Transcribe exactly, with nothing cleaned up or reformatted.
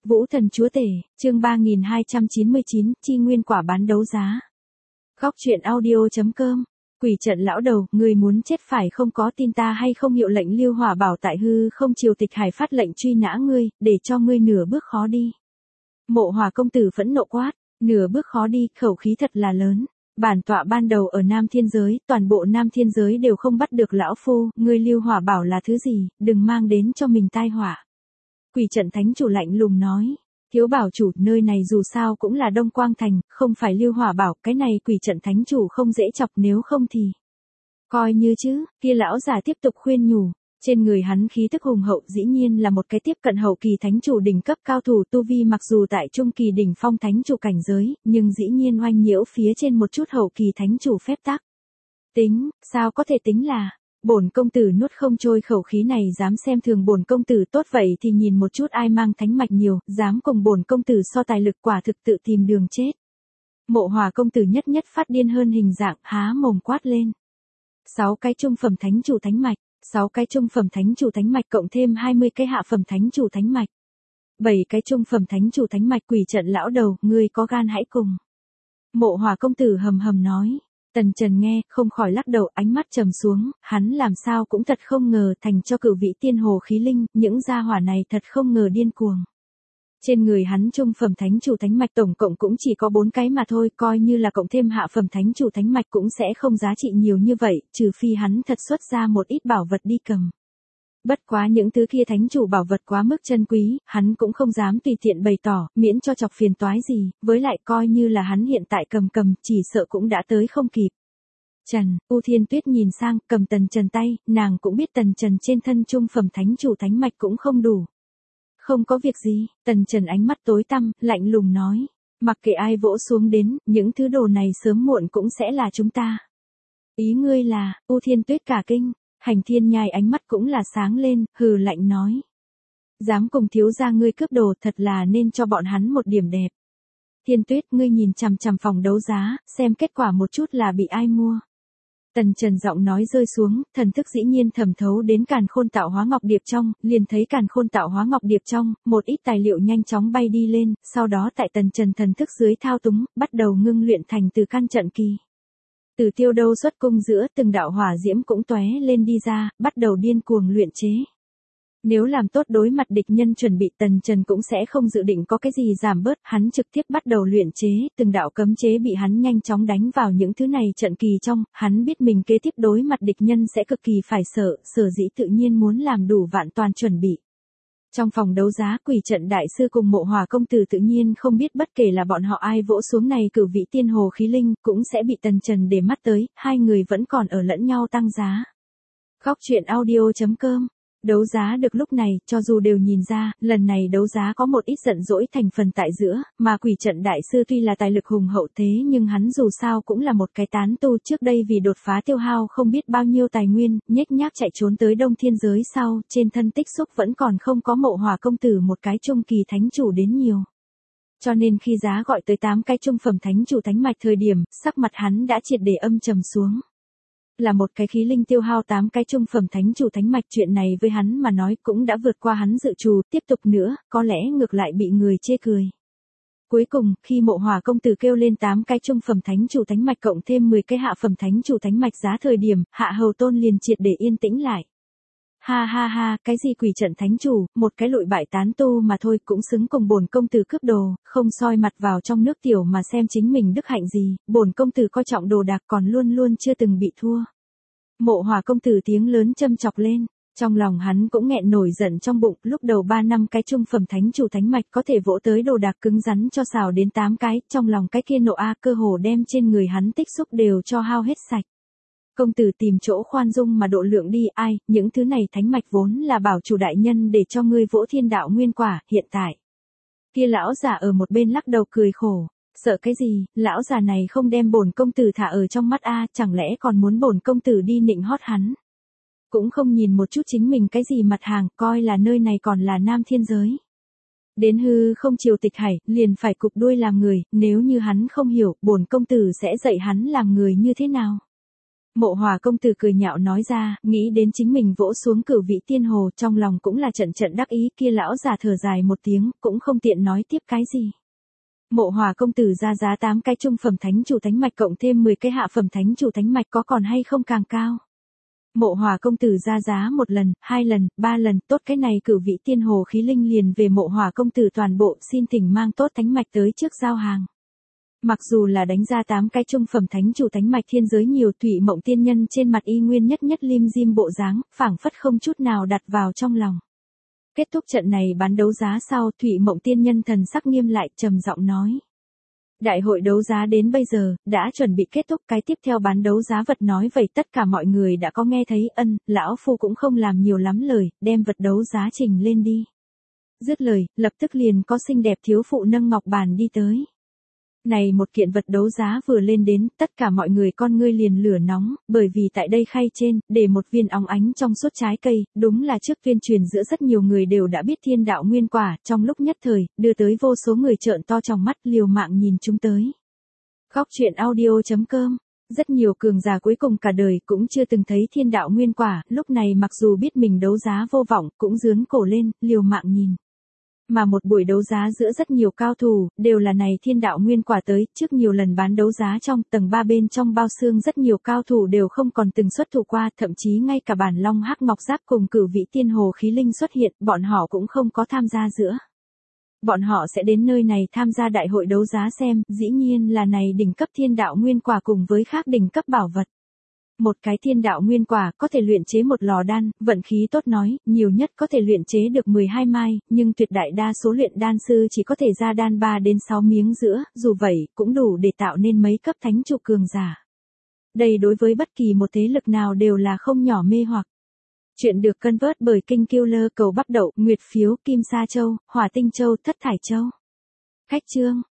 Vũ thần chúa tể, chương ba nghìn hai trăm chín mươi chín, chi nguyên quả bán đấu giá. Góc truyện audio.com. Quỷ trận lão đầu, người muốn chết phải không, có tin ta hay không? Hiệu lệnh Lưu Hỏa Bảo tại hư không triều tịch hải phát lệnh truy nã ngươi, để cho ngươi nửa bước khó đi. Mộ Hỏa công tử phẫn nộ quát, nửa bước khó đi, khẩu khí thật là lớn. Bản tọa ban đầu ở Nam Thiên Giới, toàn bộ Nam Thiên Giới đều không bắt được lão phu, ngươi Lưu Hỏa Bảo là thứ gì, đừng mang đến cho mình tai họa. Quỷ trận thánh chủ lạnh lùng nói, thiếu bảo chủ, nơi này dù sao cũng là Đông Quang Thành, không phải Lưu Hỏa Bảo, cái này quỷ trận thánh chủ không dễ chọc, nếu không thì coi như chứ. Kia lão già tiếp tục khuyên nhủ, trên người hắn khí tức hùng hậu, dĩ nhiên là một cái tiếp cận hậu kỳ thánh chủ đỉnh cấp cao thủ, tu vi mặc dù tại trung kỳ đỉnh phong thánh chủ cảnh giới, nhưng dĩ nhiên oanh nhiễu phía trên một chút hậu kỳ thánh chủ phép tắc. Tính, sao có thể tính là bổn công tử nuốt không trôi, khẩu khí này dám xem thường bổn công tử, tốt vậy thì nhìn một chút ai mang thánh mạch nhiều, dám cùng bổn công tử so tài lực, quả thực tự tìm đường chết. Mộ Hỏa công tử nhất nhất phát điên hơn hình dạng, há mồm quát lên. Sáu cái trung phẩm thánh chủ thánh mạch, sáu cái trung phẩm thánh chủ thánh mạch cộng thêm hai mươi cái hạ phẩm thánh chủ thánh mạch. bảy cái trung phẩm thánh chủ thánh mạch. Quỷ trận lão đầu, ngươi có gan hãy cùng. Mộ Hỏa công tử hầm hầm nói. Tần Trần nghe, không khỏi lắc đầu, ánh mắt trầm xuống, hắn làm sao cũng thật không ngờ, thành cho cửu vị tiên hồ khí linh, những gia hỏa này thật không ngờ điên cuồng. Trên người hắn trung phẩm thánh chủ thánh mạch tổng cộng cũng chỉ có bốn cái mà thôi, coi như là cộng thêm hạ phẩm thánh chủ thánh mạch cũng sẽ không giá trị nhiều như vậy, trừ phi hắn thật xuất ra một ít bảo vật đi cầm. Bất quá những thứ kia thánh chủ bảo vật quá mức chân quý, hắn cũng không dám tùy tiện bày tỏ, miễn cho chọc phiền toái gì, với lại coi như là hắn hiện tại cầm cầm, chỉ sợ cũng đã tới không kịp. Trần, U Thiên Tuyết nhìn sang, cầm Tần Trần tay, nàng cũng biết Tần Trần trên thân trung phẩm thánh chủ thánh mạch cũng không đủ. Không có việc gì, Tần Trần ánh mắt tối tăm, lạnh lùng nói, mặc kệ ai vỗ xuống đến, những thứ đồ này sớm muộn cũng sẽ là chúng ta. Ý ngươi là, U Thiên Tuyết cả kinh. Hành Thiên Nhai ánh mắt cũng là sáng lên, hừ lạnh nói. Dám cùng thiếu gia ngươi cướp đồ, thật là nên cho bọn hắn một điểm đẹp. Thiên Tuyết, ngươi nhìn chằm chằm phòng đấu giá, xem kết quả một chút là bị ai mua. Tần Trần giọng nói rơi xuống, thần thức dĩ nhiên thẩm thấu đến càn khôn tạo hóa ngọc điệp trong, liền thấy càn khôn tạo hóa ngọc điệp trong, một ít tài liệu nhanh chóng bay đi lên, sau đó tại Tần Trần thần thức dưới thao túng, bắt đầu ngưng luyện thành từ căn trận kỳ. Từ tiêu đâu xuất cung giữa, từng đạo hỏa diễm cũng tóe lên đi ra, bắt đầu điên cuồng luyện chế. Nếu làm tốt đối mặt địch nhân chuẩn bị, Tần Trần cũng sẽ không dự định có cái gì giảm bớt, hắn trực tiếp bắt đầu luyện chế, từng đạo cấm chế bị hắn nhanh chóng đánh vào những thứ này trận kỳ trong, hắn biết mình kế tiếp đối mặt địch nhân sẽ cực kỳ phải sợ, sở dĩ tự nhiên muốn làm đủ vạn toàn chuẩn bị. Trong phòng đấu giá, quỷ trận đại sư cùng Mộ Hỏa công tử tự nhiên không biết bất kể là bọn họ ai vỗ xuống này cửu vị tiên hồ khí linh, cũng sẽ bị Tần Trần để mắt tới, hai người vẫn còn ở lẫn nhau tăng giá. Góc truyện audio.com. Đấu giá được lúc này, cho dù đều nhìn ra, lần này đấu giá có một ít giận dỗi thành phần tại giữa, mà quỷ trận đại sư tuy là tài lực hùng hậu thế nhưng hắn dù sao cũng là một cái tán tu, trước đây vì đột phá tiêu hao không biết bao nhiêu tài nguyên, nhếch nhác chạy trốn tới Đông Thiên Giới sau, trên thân tích xúc vẫn còn không có Mộ Hỏa công tử một cái trung kỳ thánh chủ đến nhiều. Cho nên khi giá gọi tới tám cái trung phẩm thánh chủ thánh mạch thời điểm, sắc mặt hắn đã triệt để âm trầm xuống. Là một cái khí linh tiêu hao tám cái trung phẩm thánh chủ thánh mạch, chuyện này với hắn mà nói cũng đã vượt qua hắn dự trù, tiếp tục nữa, có lẽ ngược lại bị người chê cười. Cuối cùng, khi Mộ Hỏa công tử kêu lên tám cái trung phẩm thánh chủ thánh mạch cộng thêm mười cái hạ phẩm thánh chủ thánh mạch giá thời điểm, Hạ Hầu Tôn liền triệt để yên tĩnh lại. Ha ha ha, cái gì quỷ trận thánh chủ, một cái lụi bại tán tu mà thôi, cũng xứng cùng bổn công tử cướp đồ, không soi mặt vào trong nước tiểu mà xem chính mình đức hạnh gì, bổn công tử coi trọng đồ đạc còn luôn luôn chưa từng bị thua. Mộ Hỏa công tử tiếng lớn châm chọc lên, trong lòng hắn cũng nghẹn nổi giận trong bụng, lúc đầu ba năm cái trung phẩm thánh chủ thánh mạch có thể vỗ tới đồ đạc cứng rắn cho xào đến tám cái, trong lòng cái kia nộ a cơ hồ đem trên người hắn tích xúc đều cho hao hết sạch. Công tử tìm chỗ khoan dung mà độ lượng đi, ai, những thứ này thánh mạch vốn là bảo chủ đại nhân để cho ngươi vỗ thiên đạo nguyên quả, hiện tại. Kia lão già ở một bên lắc đầu cười khổ, sợ cái gì, lão già này không đem bổn công tử thả ở trong mắt a, chẳng lẽ còn muốn bổn công tử đi nịnh hót hắn. Cũng không nhìn một chút chính mình cái gì mặt hàng, coi là nơi này còn là Nam Thiên Giới. Đến hư không triều tịch hải, liền phải cụp đuôi làm người, nếu như hắn không hiểu, bổn công tử sẽ dạy hắn làm người như thế nào. Mộ Hòa công tử cười nhạo nói ra, nghĩ đến chính mình vỗ xuống cửu vị tiên hồ, trong lòng cũng là trận trận đắc ý, kia lão già thở dài một tiếng, cũng không tiện nói tiếp cái gì. Mộ Hòa công tử ra giá tám cái trung phẩm thánh chủ thánh mạch cộng thêm mười cái hạ phẩm thánh chủ thánh mạch có còn hay không càng cao. Mộ Hòa công tử ra giá một lần, hai lần, ba lần, tốt cái này cửu vị tiên hồ khí linh liền về Mộ Hòa công tử toàn bộ, xin thỉnh mang tốt thánh mạch tới trước giao hàng. Mặc dù là đánh ra tám cái trung phẩm thánh chủ thánh mạch thiên giới nhiều, Thủy Mộng tiên nhân trên mặt y nguyên nhất nhất lim dim bộ dáng, phảng phất không chút nào đặt vào trong lòng. Kết thúc trận này bán đấu giá sau, Thủy Mộng tiên nhân thần sắc nghiêm lại, trầm giọng nói: đại hội đấu giá đến bây giờ, đã chuẩn bị kết thúc, cái tiếp theo bán đấu giá vật nói vậy tất cả mọi người đã có nghe thấy, ân, lão phu cũng không làm nhiều lắm lời, đem vật đấu giá trình lên đi. Dứt lời, lập tức liền có xinh đẹp thiếu phụ nâng ngọc bàn đi tới. Này một kiện vật đấu giá vừa lên đến, tất cả mọi người con ngươi liền lửa nóng, bởi vì tại đây khay trên, để một viên óng ánh trong suốt trái cây, đúng là trước tuyên truyền giữa rất nhiều người đều đã biết thiên đạo nguyên quả, trong lúc nhất thời, đưa tới vô số người trợn to trong mắt liều mạng nhìn chúng tới. Góc truyện audio chấm com. Rất nhiều cường giả cuối cùng cả đời cũng chưa từng thấy thiên đạo nguyên quả, lúc này mặc dù biết mình đấu giá vô vọng, cũng giương cổ lên, liều mạng nhìn. Mà một buổi đấu giá giữa rất nhiều cao thủ, đều là này thiên đạo nguyên quả tới, trước nhiều lần bán đấu giá trong tầng ba bên trong bao xương rất nhiều cao thủ đều không còn từng xuất thủ qua, thậm chí ngay cả bản long hắc ngọc giáp cùng cửu vị tiên hồ khí linh xuất hiện, bọn họ cũng không có tham gia giữa. Bọn họ sẽ đến nơi này tham gia đại hội đấu giá xem, dĩ nhiên là này đỉnh cấp thiên đạo nguyên quả cùng với khác đỉnh cấp bảo vật. Một cái thiên đạo nguyên quả có thể luyện chế một lò đan, vận khí tốt nói, nhiều nhất có thể luyện chế được mười hai mai, nhưng tuyệt đại đa số luyện đan sư chỉ có thể ra đan ba đến sáu miếng giữa, dù vậy, cũng đủ để tạo nên mấy cấp thánh chủ cường giả. Đây đối với bất kỳ một thế lực nào đều là không nhỏ mê hoặc. Chuyện được cân vớt bởi Kinh Killer cầu bắp đậu, Nguyệt phiếu, Kim Sa Châu, Hỏa Tinh Châu, Thất Thải Châu. Khách chương.